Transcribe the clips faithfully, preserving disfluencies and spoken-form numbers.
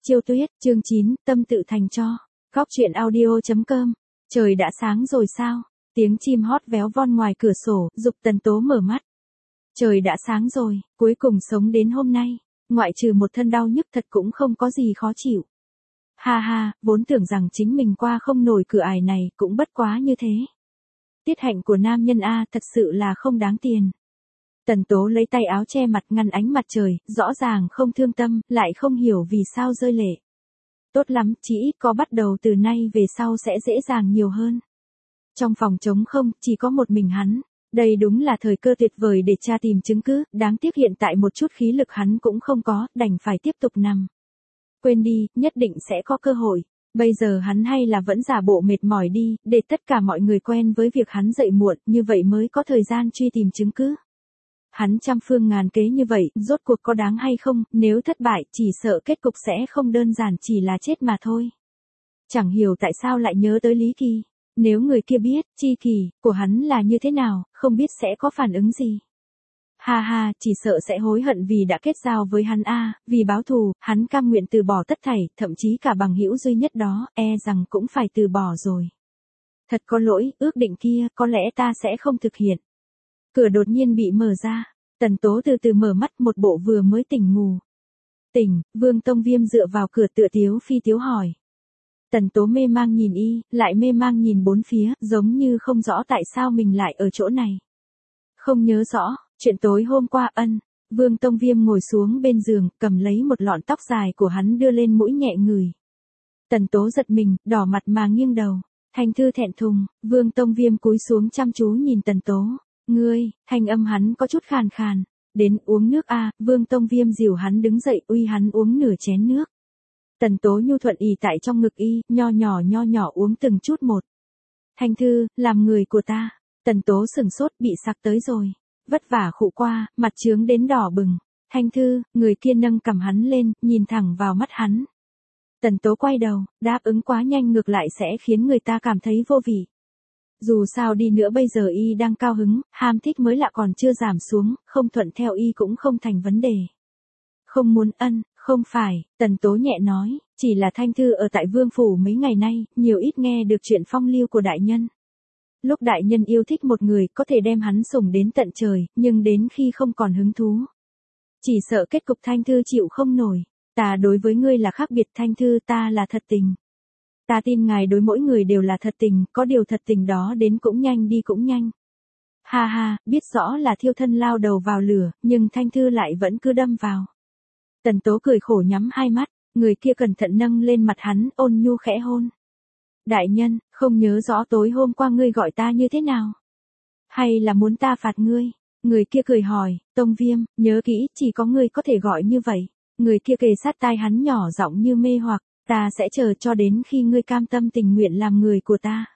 Chiêu Tuyết, chương chín, tâm tự thành cho. Góc truyện audio.com. Trời đã sáng rồi sao? Tiếng chim hót véo von ngoài cửa sổ, giục Tần Tố mở mắt. Trời đã sáng rồi, cuối cùng sống đến hôm nay. Ngoại trừ một thân đau nhức thật cũng không có gì khó chịu. Ha ha, vốn tưởng rằng chính mình qua không nổi cửa ải này, cũng bất quá như thế. Tiết hạnh của nam nhân A thật sự là không đáng tiền. Tần Tố lấy tay áo che mặt ngăn ánh mặt trời, rõ ràng không thương tâm, lại không hiểu vì sao rơi lệ. Tốt lắm, chỉ ít có bắt đầu từ nay về sau sẽ dễ dàng nhiều hơn. Trong phòng trống không, chỉ có một mình hắn. Đây đúng là thời cơ tuyệt vời để tra tìm chứng cứ, đáng tiếc hiện tại một chút khí lực hắn cũng không có, đành phải tiếp tục nằm. Quên đi, nhất định sẽ có cơ hội. Bây giờ hắn hay là vẫn giả bộ mệt mỏi đi, để tất cả mọi người quen với việc hắn dậy muộn, như vậy mới có thời gian truy tìm chứng cứ. Hắn trăm phương ngàn kế như vậy, rốt cuộc có đáng hay không, nếu thất bại, chỉ sợ kết cục sẽ không đơn giản chỉ là chết mà thôi. Chẳng hiểu tại sao lại nhớ tới Lý Kỳ. Nếu người kia biết, chi kỳ, của hắn là như thế nào, không biết sẽ có phản ứng gì. Ha ha, chỉ sợ sẽ hối hận vì đã kết giao với hắn a, vì báo thù, hắn cam nguyện từ bỏ tất thảy, thậm chí cả bằng hữu duy nhất đó, e rằng cũng phải từ bỏ rồi. Thật có lỗi, ước định kia, có lẽ ta sẽ không thực hiện. Cửa đột nhiên bị mở ra. Tần Tố từ từ mở mắt, một bộ vừa mới tỉnh ngủ. Tỉnh, Vương Tông Viêm dựa vào cửa tựa tiếu phi tiếu hỏi. Tần Tố mê mang nhìn y, lại mê mang nhìn bốn phía, giống như không rõ tại sao mình lại ở chỗ này. Không nhớ rõ, chuyện tối hôm qua ân. Vương Tông Viêm ngồi xuống bên giường, cầm lấy một lọn tóc dài của hắn đưa lên mũi nhẹ ngửi. Tần Tố giật mình, đỏ mặt mà nghiêng đầu. Thanh Thư thẹn thùng, Vương Tông Viêm cúi xuống chăm chú nhìn Tần Tố. Ngươi, thanh âm hắn có chút khàn khàn. Đến uống nước a, Vương Tông Viêm dìu hắn đứng dậy uy hắn uống nửa chén nước. Tần Tố nhu thuận ì tại trong ngực y, nho nhỏ nho nhỏ uống từng chút một. Thanh Thư, làm người của ta. Tần Tố sừng sốt bị sặc tới rồi. Vất vả khụ qua, mặt trướng đến đỏ bừng. Thanh Thư, người kia nâng cầm hắn lên, nhìn thẳng vào mắt hắn. Tần Tố quay đầu, đáp ứng quá nhanh ngược lại sẽ khiến người ta cảm thấy vô vị. Dù sao đi nữa bây giờ y đang cao hứng, ham thích mới lạ còn chưa giảm xuống, không thuận theo y cũng không thành vấn đề. Không muốn ân, không phải, Tần Tố nhẹ nói, chỉ là Thanh Thư ở tại Vương Phủ mấy ngày nay, nhiều ít nghe được chuyện phong lưu của đại nhân. Lúc đại nhân yêu thích một người có thể đem hắn sủng đến tận trời, nhưng đến khi không còn hứng thú. Chỉ sợ kết cục Thanh Thư chịu không nổi, ta đối với ngươi là khác biệt Thanh Thư ta là thật tình. Ta tin ngài đối mỗi người đều là thật tình, có điều thật tình đó đến cũng nhanh đi cũng nhanh. Ha ha, biết rõ là thiêu thân lao đầu vào lửa, nhưng Thanh Thư lại vẫn cứ đâm vào. Tần Tố cười khổ nhắm hai mắt, người kia cẩn thận nâng lên mặt hắn, ôn nhu khẽ hôn. Đại nhân, không nhớ rõ tối hôm qua ngươi gọi ta như thế nào? Hay là muốn ta phạt ngươi? Người kia cười hỏi, Tông Viêm, nhớ kỹ, chỉ có ngươi có thể gọi như vậy. Người kia kề sát tai hắn nhỏ giọng như mê hoặc. Ta sẽ chờ cho đến khi ngươi cam tâm tình nguyện làm người của ta.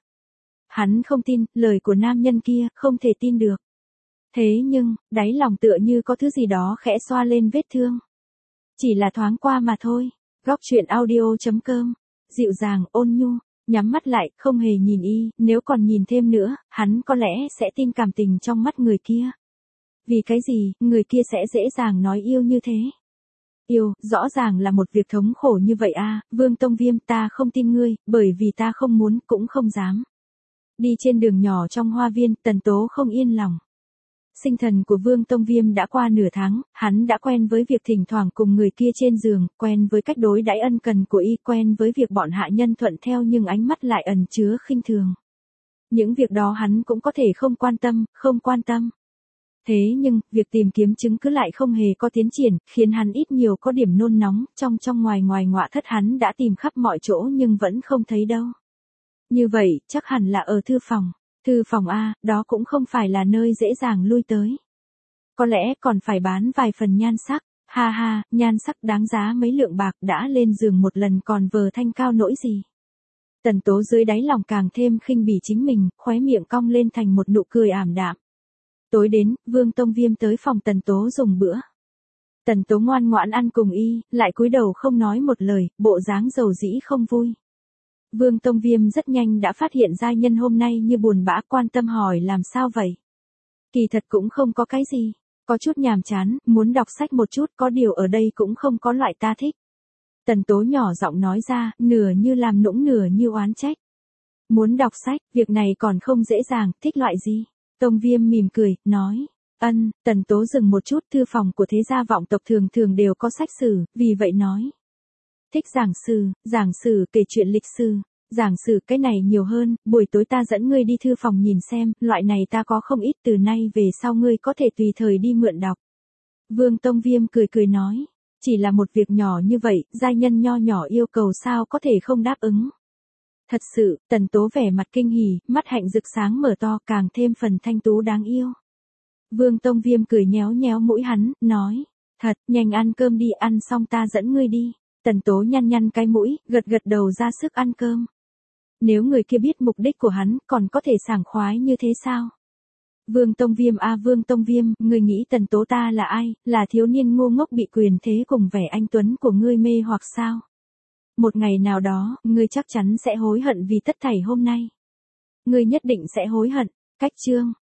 Hắn không tin, lời của nam nhân kia, không thể tin được. Thế nhưng, đáy lòng tựa như có thứ gì đó khẽ xoa lên vết thương. Chỉ là thoáng qua mà thôi. Góc truyện audio.com. Dịu dàng, ôn nhu, nhắm mắt lại, không hề nhìn y, nếu còn nhìn thêm nữa, hắn có lẽ sẽ tin cảm tình trong mắt người kia. Vì cái gì, người kia sẽ dễ dàng nói yêu như thế? Yêu, rõ ràng là một việc thống khổ như vậy a, Vương Tông Viêm ta không tin ngươi, bởi vì ta không muốn, cũng không dám. Đi trên đường nhỏ trong hoa viên, Tần Tố không yên lòng. Sinh thần của Vương Tông Viêm đã qua nửa tháng, hắn đã quen với việc thỉnh thoảng cùng người kia trên giường, quen với cách đối đãi ân cần của y, quen với việc bọn hạ nhân thuận theo nhưng ánh mắt lại ẩn chứa khinh thường. Những việc đó hắn cũng có thể không quan tâm, không quan tâm. Thế nhưng, việc tìm kiếm chứng cứ lại không hề có tiến triển, khiến hắn ít nhiều có điểm nôn nóng, trong trong ngoài ngoài ngọa thất hắn đã tìm khắp mọi chỗ nhưng vẫn không thấy đâu. Như vậy, chắc hẳn là ở thư phòng. Thư phòng A, đó cũng không phải là nơi dễ dàng lui tới. Có lẽ còn phải bán vài phần nhan sắc, ha ha, nhan sắc đáng giá mấy lượng bạc đã lên giường một lần còn vờ thanh cao nỗi gì. Tần Tố dưới đáy lòng càng thêm khinh bỉ chính mình, khóe miệng cong lên thành một nụ cười ảm đạm. Tối đến, Vương Tông Viêm tới phòng Tần Tố dùng bữa. Tần Tố ngoan ngoãn ăn cùng y, lại cúi đầu không nói một lời, bộ dáng dầu dĩ không vui. Vương Tông Viêm rất nhanh đã phát hiện giai nhân hôm nay như buồn bã, quan tâm hỏi làm sao vậy. Kỳ thật cũng không có cái gì, có chút nhàm chán, muốn đọc sách một chút, có điều ở đây cũng không có loại ta thích. Tần Tố nhỏ giọng nói ra, nửa như làm nũng nửa như oán trách. Muốn đọc sách, việc này còn không dễ dàng, thích loại gì? Tông Viêm mỉm cười, nói. Ân, Tần Tố dừng một chút, thư phòng của thế gia vọng tộc thường thường đều có sách sử, vì vậy nói. Thích giảng sử, giảng sử kể chuyện lịch sử, giảng sử cái này nhiều hơn, buổi tối ta dẫn ngươi đi thư phòng nhìn xem, loại này ta có không ít, từ nay về sau ngươi có thể tùy thời đi mượn đọc. Vương Tông Viêm cười cười nói, chỉ là một việc nhỏ như vậy, giai nhân nho nhỏ yêu cầu sao có thể không đáp ứng. Thật sự, Tần Tố vẻ mặt kinh hỉ, mắt hạnh rực sáng mở to, càng thêm phần thanh tú đáng yêu. Vương Tông Viêm cười nhéo nhéo mũi hắn, nói, thật, nhanh ăn cơm đi, ăn xong ta dẫn ngươi đi. Tần Tố nhăn nhăn cái mũi, gật gật đầu ra sức ăn cơm. Nếu người kia biết mục đích của hắn, còn có thể sảng khoái như thế sao? Vương Tông Viêm a à, Vương Tông Viêm, ngươi nghĩ Tần Tố ta là ai, là thiếu niên ngu ngốc bị quyền thế cùng vẻ anh tuấn của ngươi mê hoặc sao? Một ngày nào đó, ngươi chắc chắn sẽ hối hận vì tất thảy hôm nay. Ngươi nhất định sẽ hối hận. Cách chương